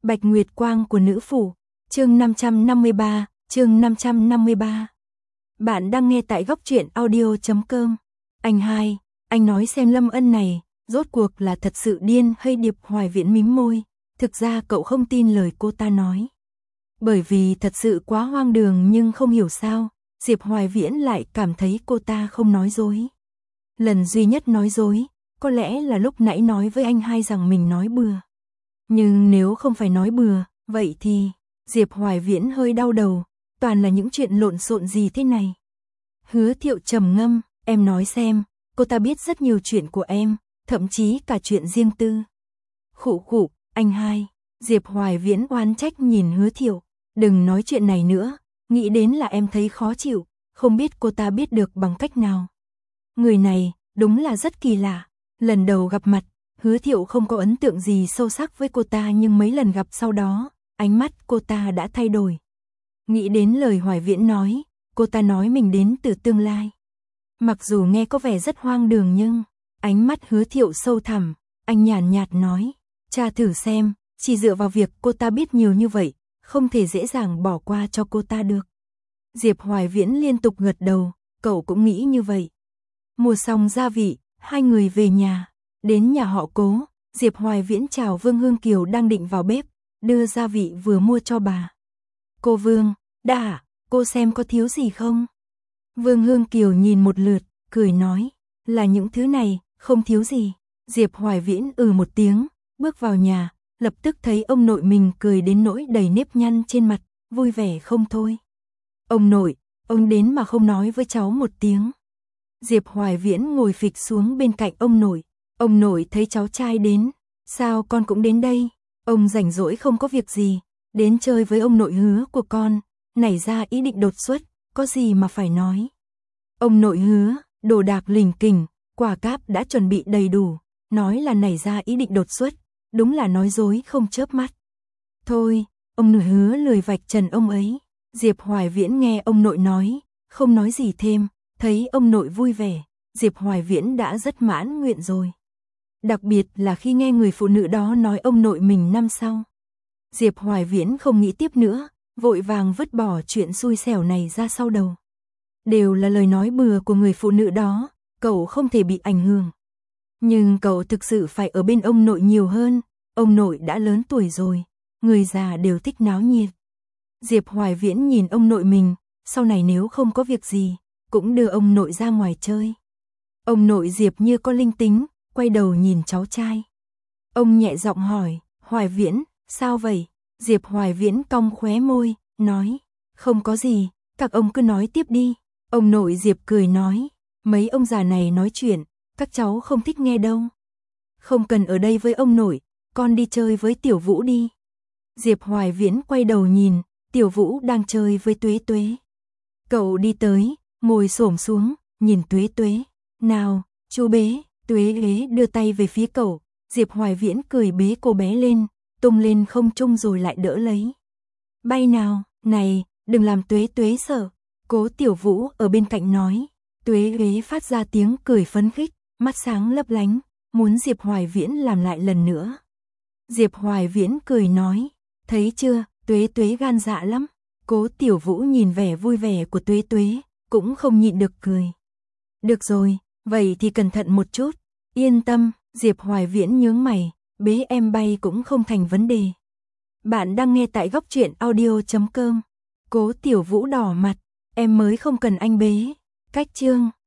Bạch Nguyệt Quang của nữ phủ, chương 553, chương 553. Bạn đang nghe tại góc truyện audio.com. Anh hai, anh nói xem Lâm Ân này, rốt cuộc là thật sự điên hay Diệp Hoài Viễn mím môi, thực ra cậu không tin lời cô ta nói. Bởi vì thật sự quá hoang đường nhưng không hiểu sao, Diệp Hoài Viễn lại cảm thấy cô ta không nói dối. Lần duy nhất nói dối, có lẽ là lúc nãy nói với anh hai rằng mình nói bừa. Nhưng nếu không phải nói bừa, vậy thì, Diệp Hoài Viễn hơi đau đầu, toàn là những chuyện lộn xộn gì thế này. Hứa Thiệu trầm ngâm, em nói xem, cô ta biết rất nhiều chuyện của em, thậm chí cả chuyện riêng tư. Khụ khụ, anh hai, Diệp Hoài Viễn oán trách nhìn Hứa Thiệu, đừng nói chuyện này nữa, nghĩ đến là em thấy khó chịu, không biết cô ta biết được bằng cách nào. Người này, đúng là rất kỳ lạ, lần đầu gặp mặt, Hứa Thiệu không có ấn tượng gì sâu sắc với cô ta nhưng mấy lần gặp sau đó, ánh mắt cô ta đã thay đổi. Nghĩ đến lời Hoài Viễn nói, cô ta nói mình đến từ tương lai. Mặc dù nghe có vẻ rất hoang đường nhưng, ánh mắt Hứa Thiệu sâu thẳm, anh nhàn nhạt nói, cha thử xem, chỉ dựa vào việc cô ta biết nhiều như vậy, không thể dễ dàng bỏ qua cho cô ta được. Diệp Hoài Viễn liên tục gật đầu, cậu cũng nghĩ như vậy. Mua xong gia vị, hai người về nhà. Đến nhà họ Cố, Diệp Hoài Viễn chào Vương Hương Kiều đang định vào bếp, đưa gia vị vừa mua cho bà. Cô Vương, cô xem có thiếu gì không? Vương Hương Kiều nhìn một lượt, cười nói, là những thứ này, không thiếu gì. Diệp Hoài Viễn một tiếng, bước vào nhà, lập tức thấy ông nội mình cười đến nỗi đầy nếp nhăn trên mặt, vui vẻ không thôi. Ông nội, ông đến mà không nói với cháu một tiếng. Diệp Hoài Viễn ngồi phịch xuống bên cạnh ông nội. Ông nội thấy cháu trai đến, sao con cũng đến đây? Ông rảnh rỗi không có việc gì, đến chơi với ông nội Hứa của con, nảy ra ý định đột xuất, có gì mà phải nói. Ông nội Hứa, đồ đạc lỉnh kỉnh, quả cáp đã chuẩn bị đầy đủ, nói là nảy ra ý định đột xuất, đúng là nói dối không chớp mắt. Thôi, ông nội Hứa lười vạch trần ông ấy. Diệp Hoài Viễn nghe ông nội nói, không nói gì thêm, thấy ông nội vui vẻ, Diệp Hoài Viễn đã rất mãn nguyện rồi. Đặc biệt là khi nghe người phụ nữ đó nói ông nội mình năm sau. Diệp Hoài Viễn không nghĩ tiếp nữa, vội vàng vứt bỏ chuyện xui xẻo này ra sau đầu. Đều là lời nói bừa của người phụ nữ đó, cậu không thể bị ảnh hưởng. Nhưng cậu thực sự phải ở bên ông nội nhiều hơn, ông nội đã lớn tuổi rồi, người già đều thích náo nhiệt. Diệp Hoài Viễn nhìn ông nội mình, sau này nếu không có việc gì, cũng đưa ông nội ra ngoài chơi. Ông nội Diệp như có linh tính, quay đầu nhìn cháu trai. Ông nhẹ giọng hỏi, Hoài Viễn, sao vậy? Diệp Hoài Viễn cong khóe môi, nói, không có gì, các ông cứ nói tiếp đi. Ông nội Diệp cười nói, mấy ông già này nói chuyện, các cháu không thích nghe đâu. Không cần ở đây với ông nội, con đi chơi với Tiểu Vũ đi. Diệp Hoài Viễn quay đầu nhìn, Tiểu Vũ đang chơi với Tuế Tuế. Cậu đi tới, ngồi xổm xuống, nhìn Tuế Tuế. Nào, chú bế. Tuế ghế đưa tay về phía cậu, Diệp Hoài Viễn cười bế cô bé lên, tung lên không trung rồi lại đỡ lấy. Bay nào, này, đừng làm Tuế Tuế sợ. Cố Tiểu Vũ ở bên cạnh nói. Tuế ghế phát ra tiếng cười phấn khích, mắt sáng lấp lánh, muốn Diệp Hoài Viễn làm lại lần nữa. Diệp Hoài Viễn cười nói, thấy chưa, Tuế Tuế gan dạ lắm. Cố Tiểu Vũ nhìn vẻ vui vẻ của Tuế Tuế, cũng không nhịn được cười. Được rồi, vậy thì cẩn thận một chút. Yên tâm, Diệp Hoài Viễn nhướng mày, bế em bay cũng không thành vấn đề. Bạn đang nghe tại góc truyện audio.com. Cố Tiểu Vũ đỏ mặt, em mới không cần anh bế. Cách chương